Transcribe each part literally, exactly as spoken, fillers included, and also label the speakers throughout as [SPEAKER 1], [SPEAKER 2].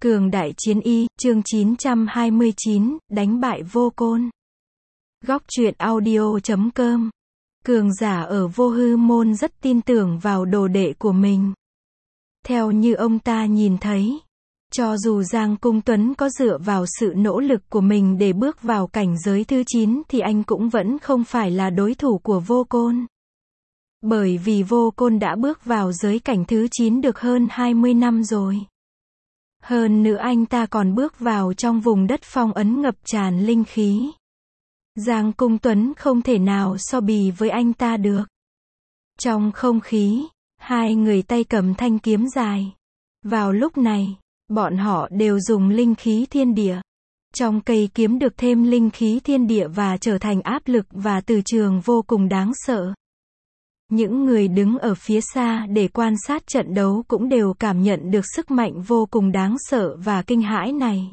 [SPEAKER 1] Cường đại chiến y, chương chín trăm hai mươi chín, đánh bại vô côn. Góc truyện audio chấm com. Cường giả ở vô hư môn rất tin tưởng vào đồ đệ của mình. Theo như ông ta nhìn thấy, cho dù Giang Cung Tuấn có dựa vào sự nỗ lực của mình để bước vào cảnh giới thứ chín thì anh cũng vẫn không phải là đối thủ của vô côn. Bởi vì vô côn đã bước vào giới cảnh thứ chín được hơn hai mươi năm rồi. Hơn nữa anh ta còn bước vào trong vùng đất phong ấn ngập tràn linh khí. Giang Cung Tuấn không thể nào so bì với anh ta được. Trong không khí, hai người tay cầm thanh kiếm dài. Vào lúc này, bọn họ đều dùng linh khí thiên địa. Trong cây kiếm được thêm linh khí thiên địa và trở thành áp lực và từ trường vô cùng đáng sợ. Những người đứng ở phía xa để quan sát trận đấu cũng đều cảm nhận được sức mạnh vô cùng đáng sợ và kinh hãi này.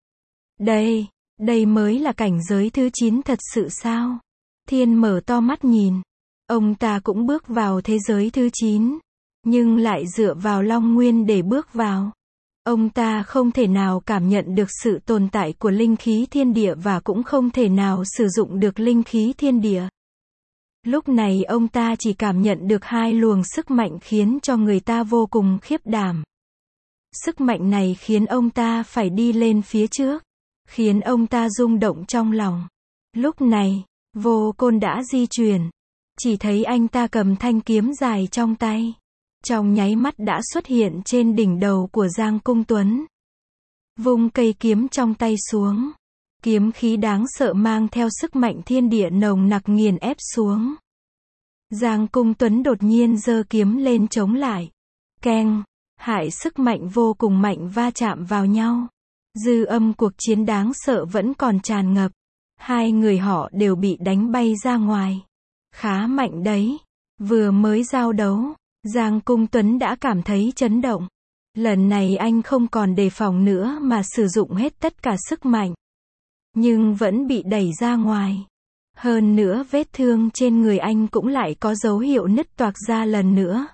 [SPEAKER 1] Đây, đây mới là cảnh giới thứ chín thật sự sao? Thiên mở to mắt nhìn. Ông ta cũng bước vào thế giới thứ chín, nhưng lại dựa vào Long Nguyên để bước vào. Ông ta không thể nào cảm nhận được sự tồn tại của linh khí thiên địa và cũng không thể nào sử dụng được linh khí thiên địa. Lúc này ông ta chỉ cảm nhận được hai luồng sức mạnh khiến cho người ta vô cùng khiếp đảm. Sức mạnh này khiến ông ta phải đi lên phía trước, khiến ông ta rung động trong lòng. Lúc này, vô côn đã di chuyển. Chỉ thấy anh ta cầm thanh kiếm dài trong tay. Trong nháy mắt đã xuất hiện trên đỉnh đầu của Giang Cung Tuấn. Vung cây kiếm trong tay xuống. Kiếm khí đáng sợ mang theo sức mạnh thiên địa nồng nặc nghiền ép xuống. Giang Cung Tuấn đột nhiên giơ kiếm lên chống lại. Keng, hại sức mạnh vô cùng mạnh va chạm vào nhau. Dư âm cuộc chiến đáng sợ vẫn còn tràn ngập. Hai người họ đều bị đánh bay ra ngoài. Khá mạnh đấy. Vừa mới giao đấu, Giang Cung Tuấn đã cảm thấy chấn động. Lần này anh không còn đề phòng nữa mà sử dụng hết tất cả sức mạnh. Nhưng vẫn bị đẩy ra ngoài. Hơn nữa vết thương trên người anh cũng lại có dấu hiệu nứt toạc ra lần nữa.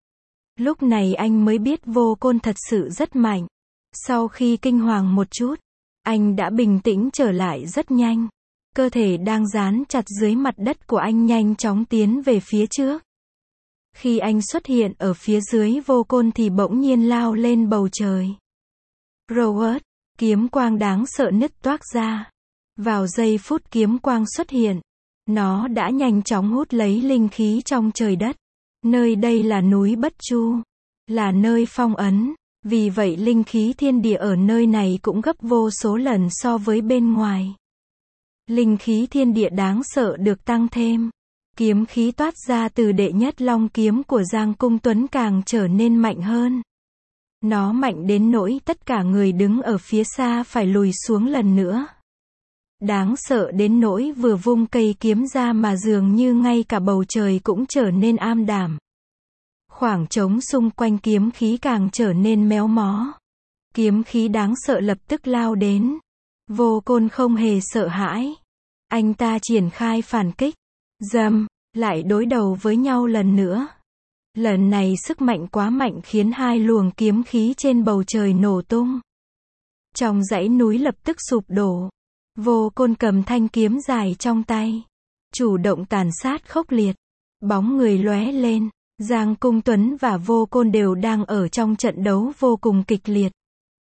[SPEAKER 1] Lúc này anh mới biết vô côn thật sự rất mạnh. Sau khi kinh hoàng một chút, anh đã bình tĩnh trở lại rất nhanh. Cơ thể đang dán chặt dưới mặt đất của anh nhanh chóng tiến về phía trước. Khi anh xuất hiện ở phía dưới vô côn thì bỗng nhiên lao lên bầu trời. Robert, kiếm quang đáng sợ nứt toác ra. Vào giây phút kiếm quang xuất hiện, nó đã nhanh chóng hút lấy linh khí trong trời đất. Nơi đây là núi Bất Chu, là nơi phong ấn, vì vậy linh khí thiên địa ở nơi này cũng gấp vô số lần so với bên ngoài. Linh khí thiên địa đáng sợ được tăng thêm. Kiếm khí toát ra từ đệ nhất long kiếm của Giang Cung Tuấn càng trở nên mạnh hơn. Nó mạnh đến nỗi tất cả người đứng ở phía xa phải lùi xuống lần nữa. Đáng sợ đến nỗi vừa vung cây kiếm ra mà dường như ngay cả bầu trời cũng trở nên am đảm. Khoảng trống xung quanh kiếm khí càng trở nên méo mó. Kiếm khí đáng sợ lập tức lao đến. Vô côn không hề sợ hãi. Anh ta triển khai phản kích. Dầm, lại đối đầu với nhau lần nữa. Lần này sức mạnh quá mạnh khiến hai luồng kiếm khí trên bầu trời nổ tung. Trong dãy núi lập tức sụp đổ. Vô côn cầm thanh kiếm dài trong tay. Chủ động tàn sát khốc liệt. Bóng người lóe lên. Giang Cung Tuấn và vô côn đều đang ở trong trận đấu vô cùng kịch liệt.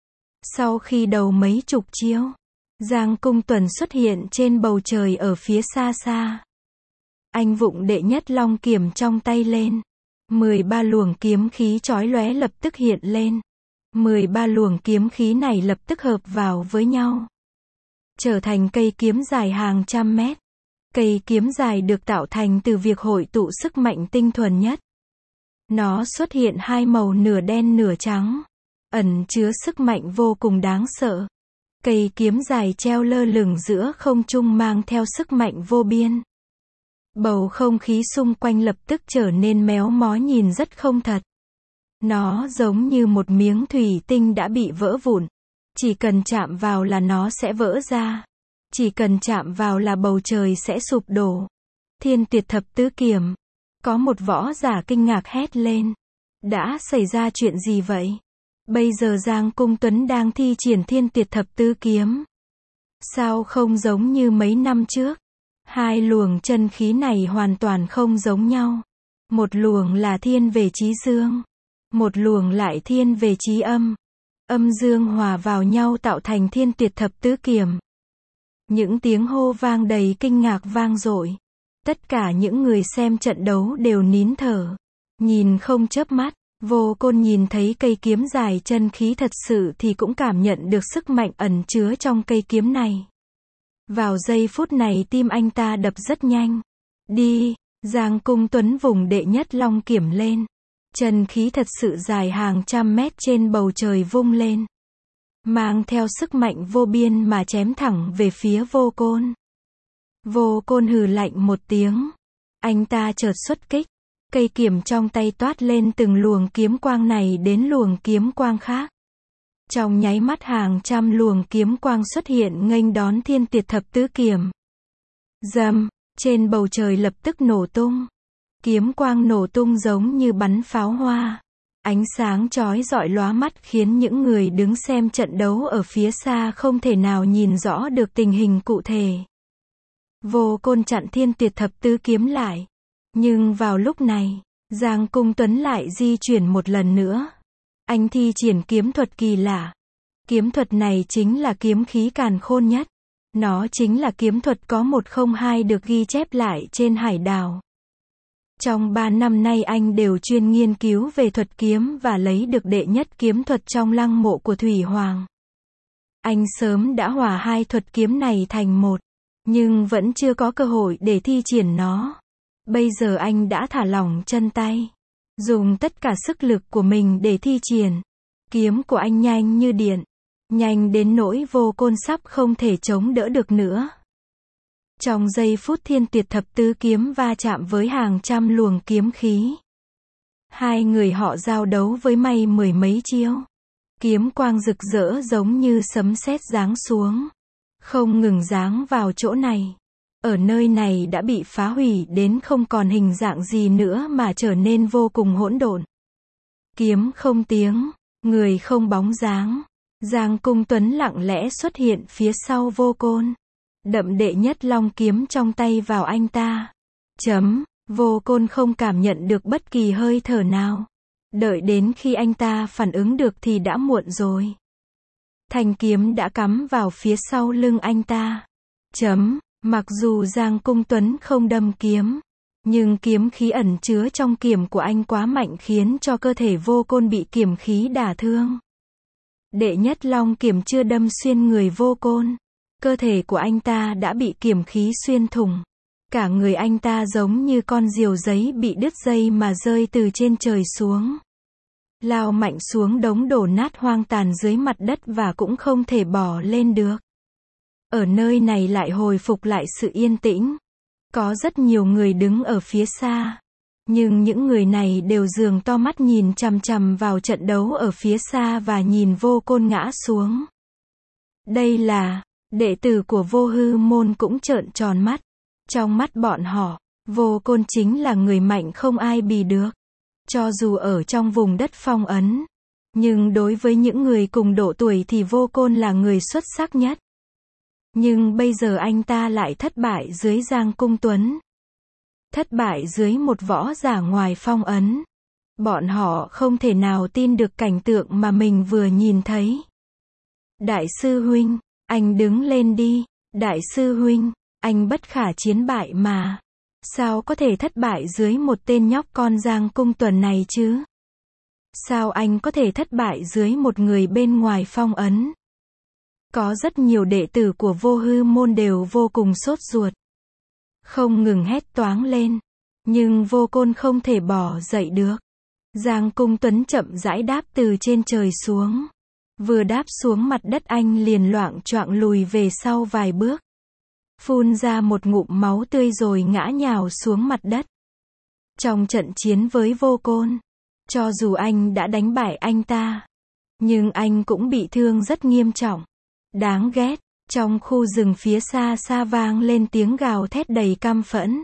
[SPEAKER 1] Sau khi đầu mấy chục chiêu, Giang Cung Tuấn xuất hiện trên bầu trời ở phía xa xa. Anh vụng đệ nhất long kiếm trong tay lên. mười ba luồng kiếm khí chói lóe lập tức hiện lên. mười ba luồng kiếm khí này lập tức hợp vào với nhau. Trở thành cây kiếm dài hàng trăm mét. Cây kiếm dài được tạo thành từ việc hội tụ sức mạnh tinh thuần nhất. Nó xuất hiện hai màu nửa đen nửa trắng. Ẩn chứa sức mạnh vô cùng đáng sợ. Cây kiếm dài treo lơ lửng giữa không trung mang theo sức mạnh vô biên. Bầu không khí xung quanh lập tức trở nên méo mó nhìn rất không thật. Nó giống như một miếng thủy tinh đã bị vỡ vụn. Chỉ cần chạm vào là nó sẽ vỡ ra. Chỉ cần chạm vào là bầu trời sẽ sụp đổ. Thiên tuyệt thập tứ kiếm. Có một võ giả kinh ngạc hét lên. Đã xảy ra chuyện gì vậy? Bây giờ Giang Cung Tuấn đang thi triển Thiên Tuyệt Thập Tứ Kiếm. Sao không giống như mấy năm trước? Hai luồng chân khí này hoàn toàn không giống nhau. Một luồng là thiên về chí dương, một luồng lại thiên về chí âm. Âm dương hòa vào nhau tạo thành Thiên Tuyệt Thập Tứ Kiếm. Những tiếng hô vang đầy kinh ngạc vang dội. Tất cả những người xem trận đấu đều nín thở, nhìn không chớp mắt. Vô Côn nhìn thấy cây kiếm dài chân khí thật sự thì cũng cảm nhận được sức mạnh ẩn chứa trong cây kiếm này. Vào giây phút này tim anh ta đập rất nhanh. Đi, Giang Cung Tuấn vùng đệ nhất long kiếm lên. Chân khí thật sự dài hàng trăm mét trên bầu trời vung lên. Mang theo sức mạnh vô biên mà chém thẳng về phía Vô Côn. Vô Côn hừ lạnh một tiếng. Anh ta chợt xuất kích. Cây kiếm trong tay toát lên từng luồng kiếm quang này đến luồng kiếm quang khác. Trong nháy mắt hàng trăm luồng kiếm quang xuất hiện nghênh đón Thiên Tuyệt Thập Tứ Kiếm. Rầm, trên bầu trời lập tức nổ tung. Kiếm quang nổ tung giống như bắn pháo hoa. Ánh sáng chói rọi lóa mắt khiến những người đứng xem trận đấu ở phía xa không thể nào nhìn rõ được tình hình cụ thể. Vô Côn chặn Thiên Tuyệt Thập Tứ Kiếm lại. Nhưng vào lúc này, Giang Cung Tuấn lại di chuyển một lần nữa. Anh thi triển kiếm thuật kỳ lạ. Kiếm thuật này chính là kiếm khí càn khôn nhất. Nó chính là kiếm thuật có một không hai được ghi chép lại trên hải đảo. Trong ba năm nay anh đều chuyên nghiên cứu về thuật kiếm và lấy được đệ nhất kiếm thuật trong lăng mộ của Thủy Hoàng. Anh sớm đã hòa hai thuật kiếm này thành một, nhưng vẫn chưa có cơ hội để thi triển nó. Bây giờ anh đã thả lỏng chân tay, dùng tất cả sức lực của mình để thi triển. Kiếm của anh nhanh như điện, nhanh đến nỗi Vô Côn sắp không thể chống đỡ được nữa. Trong giây phút Thiên Tuyệt Thập Tứ Kiếm va chạm với hàng trăm luồng kiếm khí, hai người họ giao đấu với may mười mấy chiêu. Kiếm quang rực rỡ giống như sấm sét giáng xuống, không ngừng giáng vào chỗ này. Ở nơi này đã bị phá hủy đến không còn hình dạng gì nữa mà trở nên vô cùng hỗn độn. Kiếm không tiếng, người không bóng dáng. Giang Cung Tuấn lặng lẽ xuất hiện phía sau Vô Côn, đậm đệ nhất long kiếm trong tay vào anh ta. Chấm, Vô Côn không cảm nhận được bất kỳ hơi thở nào. Đợi đến khi anh ta phản ứng được thì đã muộn rồi. Thanh kiếm đã cắm vào phía sau lưng anh ta. Chấm, mặc dù Giang Cung Tuấn không đâm kiếm, nhưng kiếm khí ẩn chứa trong kiếm của anh quá mạnh khiến cho cơ thể Vô Côn bị kiếm khí đả thương. Đệ nhất long kiếm chưa đâm xuyên người Vô Côn, cơ thể của anh ta đã bị kiếm khí xuyên thủng. Cả người anh ta giống như con diều giấy bị đứt dây mà rơi từ trên trời xuống. Lao mạnh xuống đống đổ nát hoang tàn dưới mặt đất và cũng không thể bỏ lên được. Ở nơi này lại hồi phục lại sự yên tĩnh. Có rất nhiều người đứng ở phía xa. Nhưng những người này đều dường to mắt nhìn chằm chằm vào trận đấu ở phía xa và nhìn Vô Côn ngã xuống. Đây là, đệ tử của Vô Hư Môn cũng trợn tròn mắt. Trong mắt bọn họ, Vô Côn chính là người mạnh không ai bì được. Cho dù ở trong vùng đất phong ấn, nhưng đối với những người cùng độ tuổi thì Vô Côn là người xuất sắc nhất. Nhưng bây giờ anh ta lại thất bại dưới Giang Cung Tuấn. Thất bại dưới một võ giả ngoài phong ấn. Bọn họ không thể nào tin được cảnh tượng mà mình vừa nhìn thấy. Đại sư huynh, anh đứng lên đi. Đại sư huynh, anh bất khả chiến bại mà. Sao có thể thất bại dưới một tên nhóc con Giang Cung Tuấn này chứ? Sao anh có thể thất bại dưới một người bên ngoài phong ấn? Có rất nhiều đệ tử của Vô Hư Môn đều vô cùng sốt ruột, không ngừng hét toáng lên. Nhưng Vô Côn không thể bỏ dậy được. Giang Cung Tuấn chậm rãi đáp từ trên trời xuống. Vừa đáp xuống mặt đất anh liền loạng choạng lùi về sau vài bước, phun ra một ngụm máu tươi rồi ngã nhào xuống mặt đất. Trong trận chiến với Vô Côn, cho dù anh đã đánh bại anh ta, nhưng anh cũng bị thương rất nghiêm trọng. Đáng ghét, trong khu rừng phía xa xa vang lên tiếng gào thét đầy căm phẫn.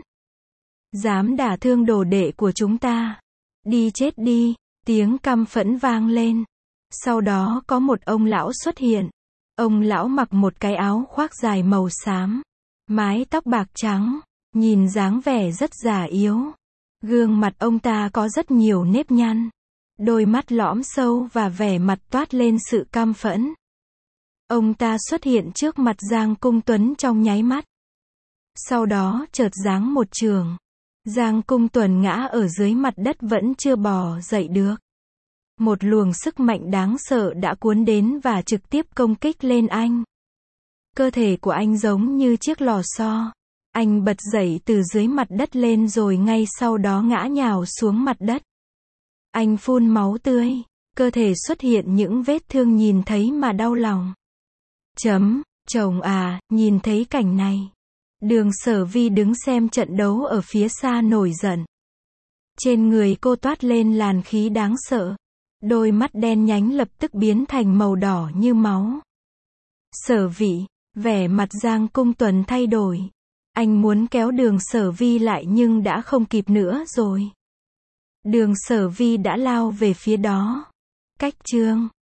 [SPEAKER 1] Dám đả thương đồ đệ của chúng ta, đi chết đi, tiếng căm phẫn vang lên. Sau đó có một ông lão xuất hiện. Ông lão mặc một cái áo khoác dài màu xám, mái tóc bạc trắng, nhìn dáng vẻ rất già yếu. Gương mặt ông ta có rất nhiều nếp nhăn, đôi mắt lõm sâu và vẻ mặt toát lên sự căm phẫn. Ông ta xuất hiện trước mặt Giang Cung Tuấn trong nháy mắt. Sau đó chợt giáng một chưởng. Giang Cung Tuấn ngã ở dưới mặt đất vẫn chưa bò dậy được. Một luồng sức mạnh đáng sợ đã cuốn đến và trực tiếp công kích lên anh. Cơ thể của anh giống như chiếc lò xo. Anh bật dậy từ dưới mặt đất lên rồi ngay sau đó ngã nhào xuống mặt đất. Anh phun máu tươi. Cơ thể xuất hiện những vết thương nhìn thấy mà đau lòng. Chấm, chồng à, nhìn thấy cảnh này. Đường Sở Vi đứng xem trận đấu ở phía xa nổi giận. Trên người cô toát lên làn khí đáng sợ. Đôi mắt đen nhánh lập tức biến thành màu đỏ như máu. Sở Vi, vẻ mặt Giang Cung Tuấn thay đổi. Anh muốn kéo Đường Sở Vi lại nhưng đã không kịp nữa rồi. Đường Sở Vi đã lao về phía đó. Cách chương